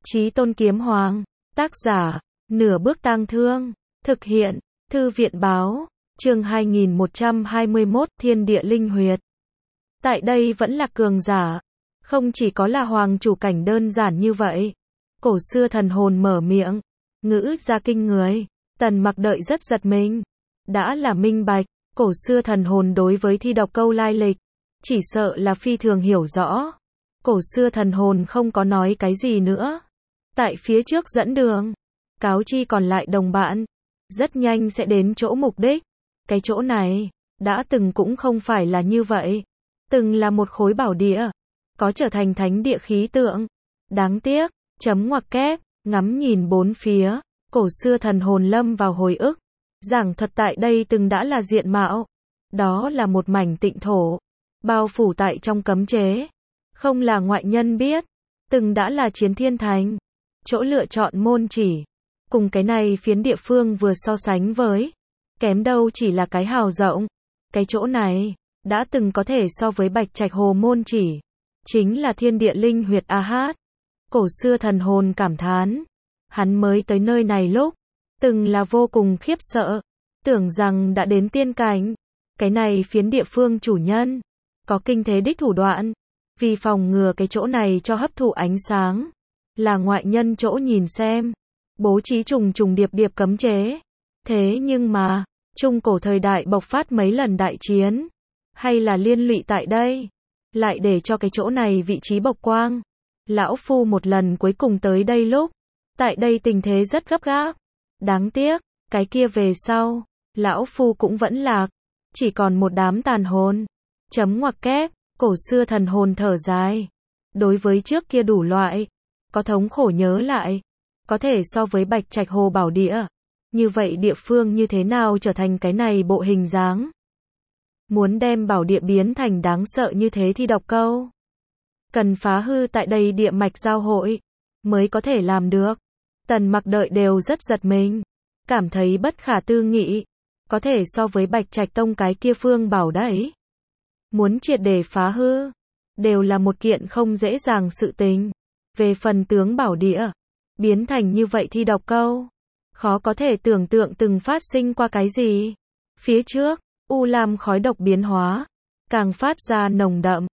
Chí Tôn Kiếm Hoàng. Tác giả, Nửa Bước Tang Thương. Thực hiện, Thư viện Báo. Chương 2121, Thiên Địa Linh Huyệt. Tại đây vẫn là cường giả. Không chỉ có là hoàng chủ cảnh đơn giản như vậy. Cổ xưa thần hồn mở miệng. Ngữ ra kinh người. Tần Mặc đợi rất giật mình. Đã là minh bạch. Cổ xưa thần hồn đối với thi độc câu lai lịch. Chỉ sợ là phi thường hiểu rõ. Cổ xưa thần hồn không có nói cái gì nữa. Tại phía trước dẫn đường. Cáo chi còn lại đồng bạn. Rất nhanh sẽ đến chỗ mục đích. Cái chỗ này, đã từng cũng không phải là như vậy. Từng là một khối bảo địa. Có trở thành thánh địa khí tượng. Đáng tiếc, chấm ngoặc kép, ngắm nhìn bốn phía. Cổ xưa thần hồn lâm vào hồi ức. Giảng thuật tại đây từng đã là diện mạo. Đó là một mảnh tịnh thổ. Bao phủ tại trong cấm chế. Không là ngoại nhân biết. Từng đã là chiến thiên thành. Chỗ lựa chọn môn chỉ. Cùng cái này phiến địa phương vừa so sánh với. Kém đâu chỉ là cái hào rộng. Cái chỗ này, đã từng có thể so với Bạch Trạch Hồ môn chỉ. Chính là thiên địa linh huyệt A Hát. Cổ xưa thần hồn cảm thán. Hắn mới tới nơi này lúc. Từng là vô cùng khiếp sợ. Tưởng rằng đã đến tiên cảnh. Cái này phiến địa phương chủ nhân. Có kinh thế đích thủ đoạn. Vì phòng ngừa cái chỗ này cho hấp thụ ánh sáng. Là ngoại nhân chỗ nhìn xem. Bố trí trùng trùng điệp điệp cấm chế. Thế nhưng mà, trung cổ thời đại bộc phát mấy lần đại chiến. Hay là liên lụy tại đây. Lại để cho cái chỗ này vị trí bộc quang. Lão Phu một lần cuối cùng tới đây lúc. Tại đây tình thế rất gấp gáp. Đáng tiếc, cái kia về sau. Lão Phu cũng vẫn lạc. Chỉ còn một đám tàn hồn. Chấm ngoặc kép, cổ xưa thần hồn thở dài. Đối với trước kia đủ loại. Có thống khổ nhớ lại. Có thể so với Bạch Trạch Hồ bảo địa. Như vậy địa phương như thế nào trở thành cái này bộ hình dáng? Muốn đem bảo địa biến thành đáng sợ như thế thì đọc câu. Cần phá hư tại đây địa mạch giao hội. Mới có thể làm được. Tần Mặc đợi đều rất giật mình. Cảm thấy bất khả tư nghị. Có thể so với Bạch Trạch Tông cái kia phương bảo đấy. Muốn triệt để phá hư. Đều là một kiện không dễ dàng sự tình. Về phần tướng bảo địa. Biến thành như vậy thì đọc câu. Khó có thể tưởng tượng từng phát sinh qua cái gì. Phía trước, u lam khói độc biến hóa. Càng phát ra nồng đậm.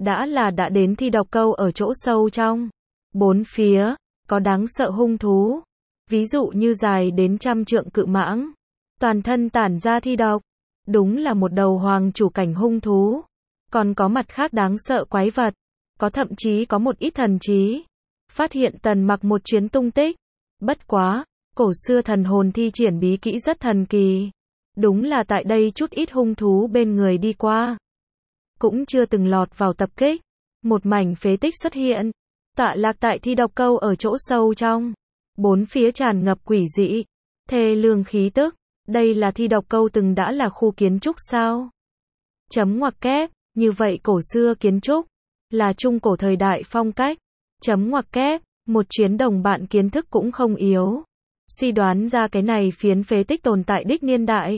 Đã đến thi độc câu ở chỗ sâu trong. Bốn phía, có đáng sợ hung thú. Ví dụ như dài đến 100 trượng cự mãng. Toàn thân tản ra thi độc. Đúng là một đầu hoàng chủ cảnh hung thú. Còn có mặt khác đáng sợ quái vật. Có thậm chí có một ít thần trí. Phát hiện Tần Mặc một chuyến tung tích. Bất quá, cổ xưa thần hồn thi triển bí kỹ rất thần kỳ. Đúng là tại đây chút ít hung thú bên người đi qua. Cũng chưa từng lọt vào tập kích. Một mảnh phế tích xuất hiện. Tọa lạc tại thi độc câu ở chỗ sâu trong. Bốn phía tràn ngập quỷ dị. Thê lương khí tức. Đây là thi độc câu từng đã là khu kiến trúc sao? Chấm ngoặc kép. Như vậy cổ xưa kiến trúc. Là trung cổ thời đại phong cách. Chấm ngoặc kép. Một chuyến đồng bạn kiến thức cũng không yếu. Suy đoán ra cái này phiến phế tích tồn tại đích niên đại.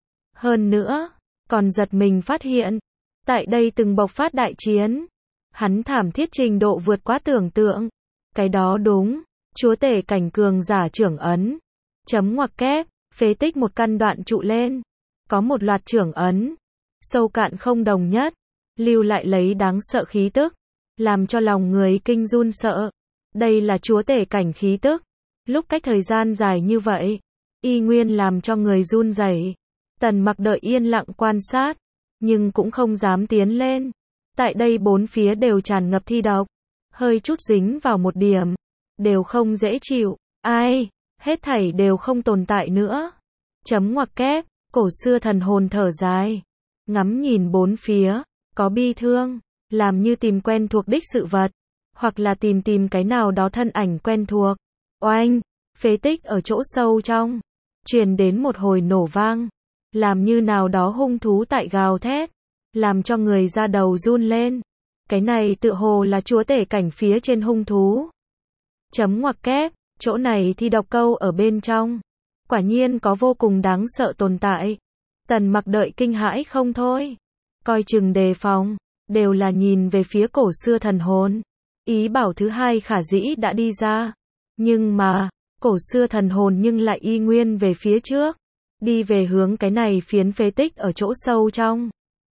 Hơn nữa, còn giật mình phát hiện. Tại đây từng bộc phát đại chiến. Hắn thảm thiết trình độ vượt quá tưởng tượng. Cái đó đúng. Chúa tể cảnh cường giả trưởng ấn. Chấm ngoặc kép. Phế tích một căn đoạn trụ lên. Có một loạt trưởng ấn. Sâu cạn không đồng nhất. Lưu lại lấy đáng sợ khí tức. Làm cho lòng người kinh run sợ. Đây là chúa tể cảnh khí tức. Lúc cách thời gian dài như vậy. Y nguyên làm cho người run rẩy. Tần Mặc đợi yên lặng quan sát. Nhưng cũng không dám tiến lên. Tại đây bốn phía đều tràn ngập thi độc. Hơi chút dính vào một điểm. Đều không dễ chịu. Ai? Hết thảy đều không tồn tại nữa. Chấm ngoặc kép. Cổ xưa thần hồn thở dài. Ngắm nhìn bốn phía. Có bi thương. Làm như tìm quen thuộc đích sự vật. Hoặc là tìm cái nào đó thân ảnh quen thuộc. Oanh. Phế tích ở chỗ sâu trong. Truyền đến một hồi nổ vang. Làm như nào đó hung thú tại gào thét. Làm cho người da đầu run lên. Cái này tựa hồ là chúa tể cảnh phía trên hung thú. Chấm ngoặc kép. Chỗ này thi độc câu ở bên trong. Quả nhiên có vô cùng đáng sợ tồn tại. Tần Mặc đợi kinh hãi không thôi. Coi chừng đề phòng. Đều là nhìn về phía cổ xưa thần hồn. Ý bảo thứ hai khả dĩ đã đi ra. Nhưng mà, cổ xưa thần hồn nhưng lại y nguyên về phía trước, đi về hướng cái này phiến phế tích ở chỗ sâu trong.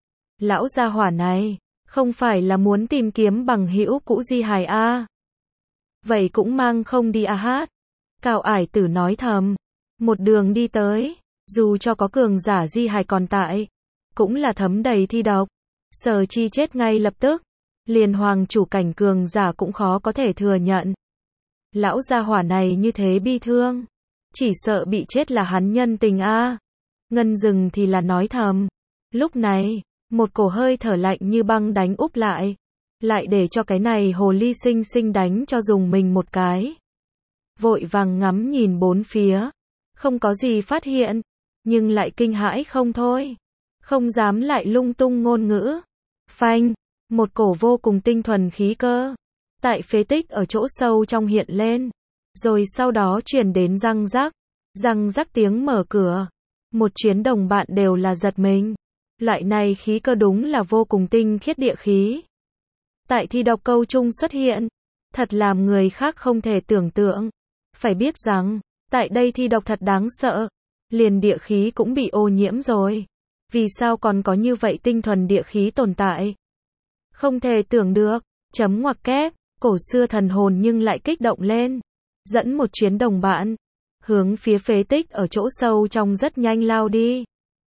Lão gia hỏa này, không phải là muốn tìm kiếm bằng hữu cũ di hài a? Vậy cũng mang không đi a hát. Cao Ải Tử nói thầm, một đường đi tới, dù cho có cường giả di hài còn tại, cũng là thấm đầy thi độc. Sở Chi chết ngay lập tức, liền hoàng chủ cảnh cường giả cũng khó có thể thừa nhận. Lão gia hỏa này như thế bi thương, chỉ sợ bị chết là hắn nhân tình a. Ngân Dừng thì là nói thầm. Lúc này, một cổ hơi thở lạnh như băng đánh úp lại để cho cái này hồ ly sinh sinh đánh cho dùng mình một cái. Vội vàng ngắm nhìn bốn phía, không có gì phát hiện, nhưng lại kinh hãi không thôi, không dám lại lung tung ngôn ngữ. Phanh, một cổ vô cùng tinh thuần khí cơ, tại phế tích ở chỗ sâu trong hiện lên, rồi sau đó truyền đến răng rắc tiếng mở cửa. Một chuyến đồng bạn đều là giật mình. Loại này khí cơ đúng là vô cùng tinh khiết địa khí. Tại thi độc câu chung xuất hiện, thật làm người khác không thể tưởng tượng. Phải biết rằng, tại đây thi độc thật đáng sợ, liền địa khí cũng bị ô nhiễm rồi. Vì sao còn có như vậy tinh thuần địa khí tồn tại? Không thể tưởng được, chấm ngoặc kép, cổ xưa thần hồn nhưng lại kích động lên, dẫn một chuyến đồng bạn, hướng phía phế tích ở chỗ sâu trong rất nhanh lao đi.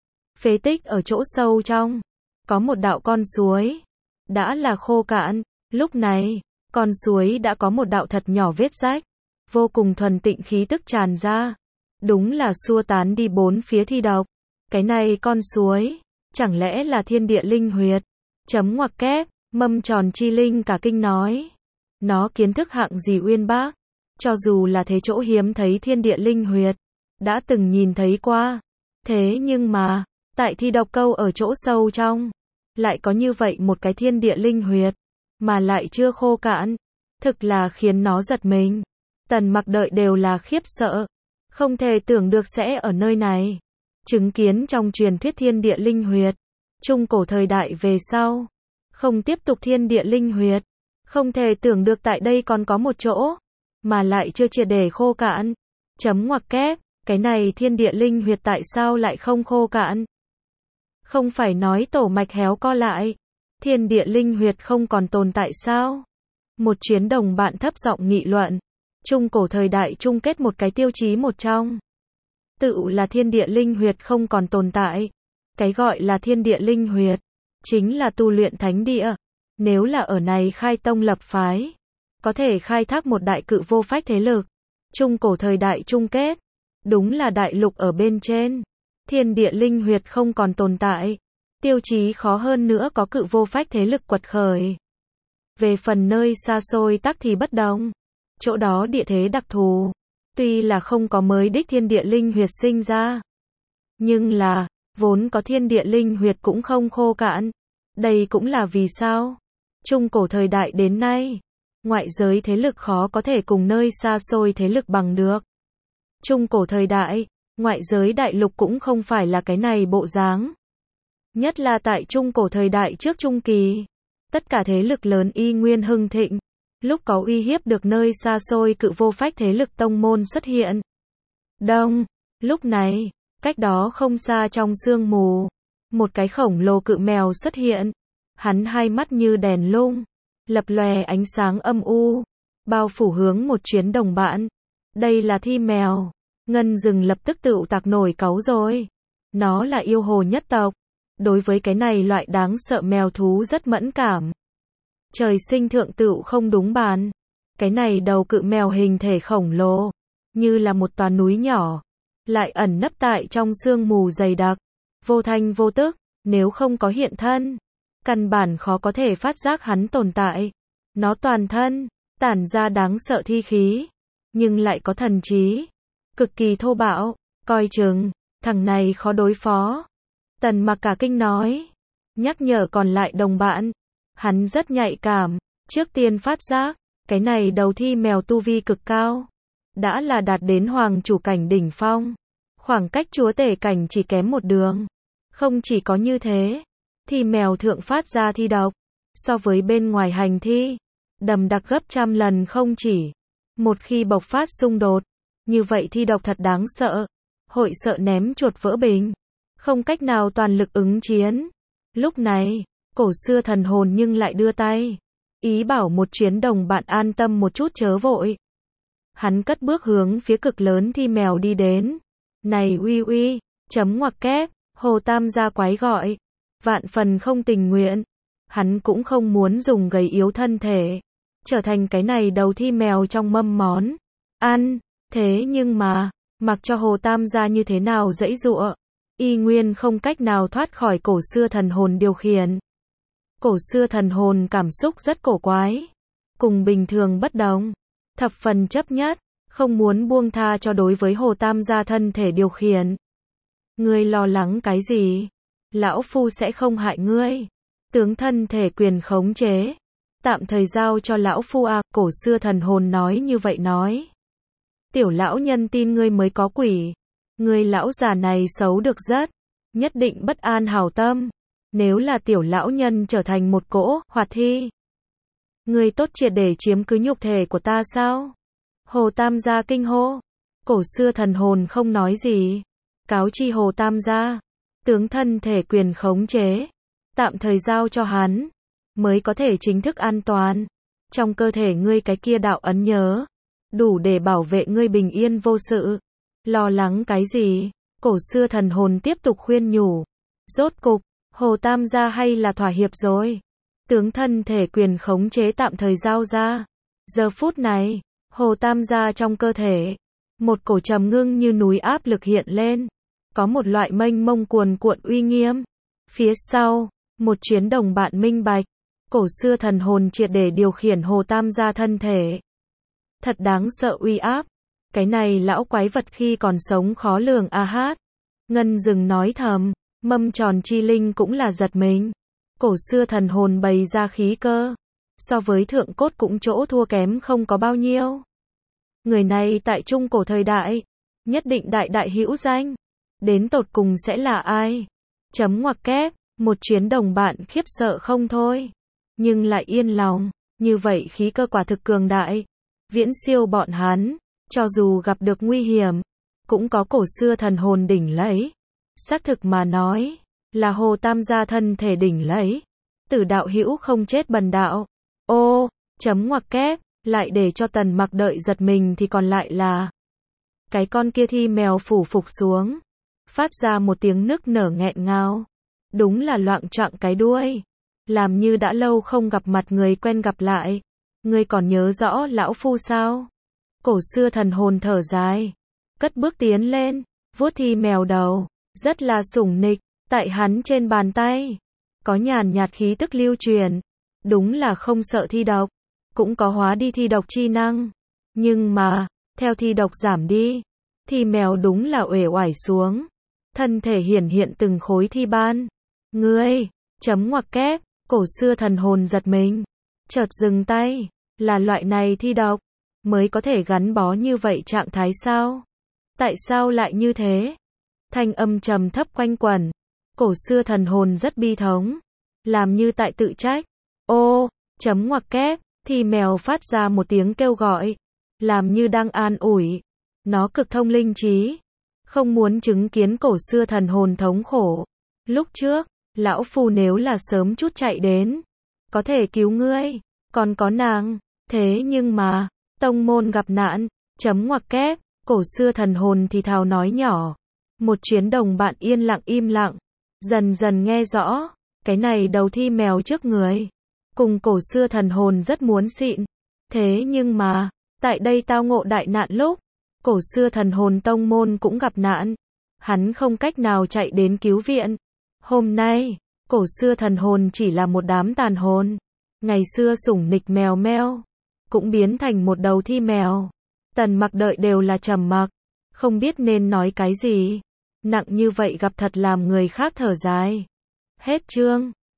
Phế tích ở chỗ sâu trong, có một đạo con suối, đã là khô cạn, lúc này, con suối đã có một đạo thật nhỏ vết rách, vô cùng thuần tịnh khí tức tràn ra, đúng là xua tán đi bốn phía thi độc. Cái này con suối, chẳng lẽ là thiên địa linh huyệt? Chấm ngoặc kép, Mâm Tròn Chi Linh cả kinh nói. Nó kiến thức hạng gì uyên bác, cho dù là thế chỗ hiếm thấy thiên địa linh huyệt, đã từng nhìn thấy qua. Thế nhưng mà, tại thi độc câu ở chỗ sâu trong, lại có như vậy một cái thiên địa linh huyệt, mà lại chưa khô cạn, thực là khiến nó giật mình. Tần Mặc đợi đều là khiếp sợ, không thể tưởng được sẽ ở nơi này. Chứng kiến trong truyền thuyết thiên địa linh huyệt, trung cổ thời đại về sau, không tiếp tục thiên địa linh huyệt, không thể tưởng được tại đây còn có một chỗ, mà lại chưa triệt để khô cạn. Chấm ngoặc kép, cái này thiên địa linh huyệt tại sao lại không khô cạn? Không phải nói tổ mạch héo co lại, thiên địa linh huyệt không còn tồn tại sao? Một chuyến đồng bạn thấp giọng nghị luận, trung cổ thời đại chung kết một cái tiêu chí một trong. Tự là thiên địa linh huyệt không còn tồn tại. Cái gọi là thiên địa linh huyệt, chính là tu luyện thánh địa. Nếu là ở này khai tông lập phái, có thể khai thác một đại cự vô phách thế lực. Trung cổ thời đại chung kết, đúng là đại lục ở bên trên. Thiên địa linh huyệt không còn tồn tại. Tiêu chí khó hơn nữa có cự vô phách thế lực quật khởi. Về phần nơi xa xôi tắc thì bất đồng. Chỗ đó địa thế đặc thù. Tuy là không có mới đích thiên địa linh huyệt sinh ra, nhưng là, vốn có thiên địa linh huyệt cũng không khô cạn. Đây cũng là vì sao? Trung cổ thời đại đến nay, ngoại giới thế lực khó có thể cùng nơi xa xôi thế lực bằng được. Trung cổ thời đại, ngoại giới đại lục cũng không phải là cái này bộ dáng. Nhất là tại trung cổ thời đại trước trung kỳ, tất cả thế lực lớn y nguyên hưng thịnh. Lúc có uy hiếp được nơi xa xôi cự vô phách thế lực tông môn xuất hiện. Lúc này, cách đó không xa trong sương mù, một cái khổng lồ cự mèo xuất hiện. Hắn hai mắt như đèn lung, lập lòe ánh sáng âm u, bao phủ hướng một chuyến đồng bạn. Đây là thi mèo. Ngân Dừng lập tức tựu tạc nổi cáu rồi. Nó là yêu hồ nhất tộc. Đối với cái này loại đáng sợ mèo thú rất mẫn cảm. Trời sinh thượng tựu không đúng bàn. Cái này đầu cự mèo hình thể khổng lồ, như là một tòa núi nhỏ, lại ẩn nấp tại trong sương mù dày đặc, vô thanh vô tức, nếu không có hiện thân, căn bản khó có thể phát giác hắn tồn tại. Nó toàn thân tản ra đáng sợ thi khí, nhưng lại có thần trí, cực kỳ thô bạo, coi chừng, thằng này khó đối phó. Tần Mặc cả kinh nói, nhắc nhở còn lại đồng bạn. Hắn rất nhạy cảm, trước tiên phát giác, cái này đầu thi mèo tu vi cực cao, đã là đạt đến hoàng chủ cảnh đỉnh phong, khoảng cách chúa tể cảnh chỉ kém một đường. Không chỉ có như thế, thi mèo thượng phát ra thi độc, so với bên ngoài hành thi, đậm đặc gấp trăm lần không chỉ. Một khi bộc phát xung đột, như vậy thi độc thật đáng sợ. Hội sợ ném chuột vỡ bình, không cách nào toàn lực ứng chiến. Lúc này, cổ xưa thần hồn nhưng lại đưa tay, ý bảo một chuyến đồng bạn an tâm một chút chớ vội. Hắn cất bước hướng phía cực lớn thi mèo đi đến. Này uy uy, chấm ngoặc kép, Hồ Tam gia quái gọi. Vạn phần không tình nguyện. Hắn cũng không muốn dùng gầy yếu thân thể, trở thành cái này đầu thi mèo trong mâm món ăn. Thế nhưng mà, mặc cho Hồ Tam gia như thế nào giãy giụa, y nguyên không cách nào thoát khỏi cổ xưa thần hồn điều khiển. Cổ xưa thần hồn cảm xúc rất cổ quái, cùng bình thường bất đồng, thập phần chấp nhất, không muốn buông tha cho đối với Hồ Tam gia thân thể điều khiển. Ngươi lo lắng cái gì? Lão phu sẽ không hại ngươi. Tướng thân thể quyền khống chế, tạm thời giao cho lão phu à, cổ xưa thần hồn nói như vậy nói. Tiểu lão nhân tin ngươi mới có quỷ. Ngươi lão già này xấu được rất, nhất định bất an hảo tâm. Nếu là tiểu lão nhân trở thành một cỗ hoạt thi, ngươi tốt triệt để chiếm cứ nhục thể của ta sao? Hồ Tam gia kinh hô. Cổ xưa thần hồn không nói gì, cáo chi Hồ Tam gia, tướng thân thể quyền khống chế, tạm thời giao cho hắn, mới có thể chính thức an toàn. Trong cơ thể ngươi cái kia đạo ấn nhớ, đủ để bảo vệ ngươi bình yên vô sự. Lo lắng cái gì? Cổ xưa thần hồn tiếp tục khuyên nhủ. Rốt cục, Hồ Tam gia hay là thỏa hiệp rồi. Tướng thân thể quyền khống chế tạm thời giao ra. Giờ phút này, Hồ Tam gia trong cơ thể, một cổ trầm ngưng như núi áp lực hiện lên. Có một loại mênh mông cuồn cuộn uy nghiêm. Phía sau, một chuyến đồng bạn minh bạch. Cổ xưa thần hồn triệt để điều khiển Hồ Tam gia thân thể. Thật đáng sợ uy áp. Cái này lão quái vật khi còn sống khó lường a hát. Ngân Dừng nói thầm, Mâm Tròn Chi Linh cũng là giật mình. Cổ xưa thần hồn bày ra khí cơ, so với thượng cốt cũng chỗ thua kém không có bao nhiêu. Người này tại trung cổ thời đại, nhất định đại đại hữu danh. Đến tột cùng sẽ là ai? Chấm ngoặc kép, một chuyến đồng bạn khiếp sợ không thôi, nhưng lại yên lòng, như vậy khí cơ quả thực cường đại, viễn siêu bọn hắn, cho dù gặp được nguy hiểm, cũng có cổ xưa thần hồn đỉnh lấy. Xác thực mà nói, là Hồ Tam gia thân thể đỉnh lấy. Tử đạo hữu không chết bần đạo. Ô, chấm ngoặc kép, lại để cho Tần Mặc đợi giật mình thì còn lại là cái con kia thi mèo phủ phục xuống, phát ra một tiếng nức nở nghẹn ngào. Đúng là loạng choạng cái đuôi, làm như đã lâu không gặp mặt người quen gặp lại. Ngươi còn nhớ rõ lão phu sao? Cổ xưa thần hồn thở dài, cất bước tiến lên, vuốt thi mèo đầu, rất là sủng nịch. Tại hắn trên bàn tay, có nhàn nhạt khí tức lưu truyền. Đúng là không sợ thi độc, cũng có hóa đi thi độc chi năng. Nhưng mà, theo thi độc giảm đi, thi mèo đúng là uể oải xuống. Thân thể hiển hiện từng khối thi ban. Ngươi, chấm ngoặc kép, cổ xưa thần hồn giật mình, chợt dừng tay. Là loại này thi độc, mới có thể gắn bó như vậy trạng thái sao? Tại sao lại như thế? Thanh âm trầm thấp quanh quẩn. Cổ xưa thần hồn rất bi thống, làm như tại tự trách. Ô, chấm ngoặc kép, thì mèo phát ra một tiếng kêu gọi, làm như đang an ủi. Nó cực thông linh trí, không muốn chứng kiến cổ xưa thần hồn thống khổ. Lúc trước, lão phu nếu là sớm chút chạy đến, có thể cứu ngươi, còn có nàng. Thế nhưng mà, tông môn gặp nạn, chấm ngoặc kép, cổ xưa thần hồn thì thào nói nhỏ. Một chuyến đồng bạn yên lặng im lặng, dần dần nghe rõ, cái này đầu thi mèo trước người, cùng cổ xưa thần hồn rất muốn xịn. Thế nhưng mà, tại đây tao ngộ đại nạn lúc, cổ xưa thần hồn tông môn cũng gặp nạn. Hắn không cách nào chạy đến cứu viện. Hôm nay, cổ xưa thần hồn chỉ là một đám tàn hồn. Ngày xưa sủng nịch mèo meo, cũng biến thành một đầu thi mèo. Tần Mặc đợi đều là trầm mặc, không biết nên nói cái gì. Nặng như vậy gặp thật làm người khác thở dài. Hết chương.